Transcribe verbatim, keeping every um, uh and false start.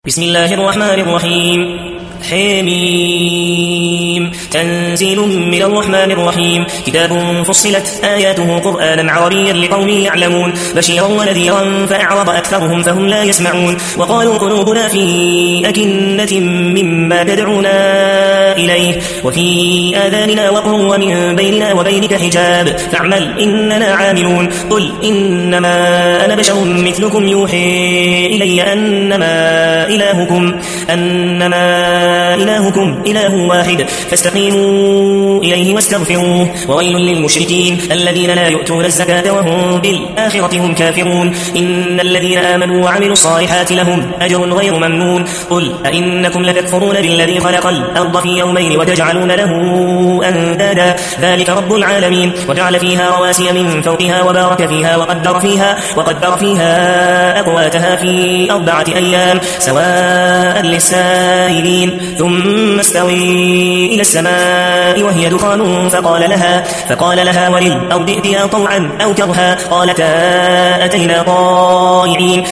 بسم الله الرحمن الرحيم. حميم. تنزيل من الرحمن الرحيم. كتاب فصلت آياته قرآنا عربيا لقوم يعلمون بشيرا ونذيرا فأعرض أكثرهم فهم لا يسمعون وقالوا قلوبنا في أكنة مما تدعونا إليه وفي آذاننا وقر ومن بيننا وبينك حجاب فاعمل إننا عاملون. قل إنما أنا بشر مثلكم يوحي إلي أنما إلهكم أنما إلهكم إله واحد فاستقيموا إليه واستغفروه وويل للمشركين الذين لا يؤتون الزكاة وهم بالآخرة هم كافرون. إن الذين آمنوا وعملوا الصالحات لهم أجر غير ممنون. قل أئنكم لتكفرون بالذي خلق الأرض في يومين وتجعلون له أندادا ذلك رب العالمين وجعل فيها رواسي من فوقها وبارك فيها وقدر فيها وقدر فيها أقواتها في أربعة أيام سواء للسائلين ثم استوي إلى السماء وهي دخان فقال لها فقال لها وللأرض ائتيا طوعا أو كرها قالتا أتينا طائعين